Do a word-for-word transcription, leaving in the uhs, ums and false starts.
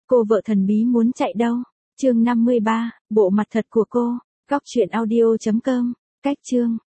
Cô vợ thần bí muốn chạy đâu? Chương năm mươi ba, bộ mặt thật của cô. Góc truyện audio chấm com. Cách chương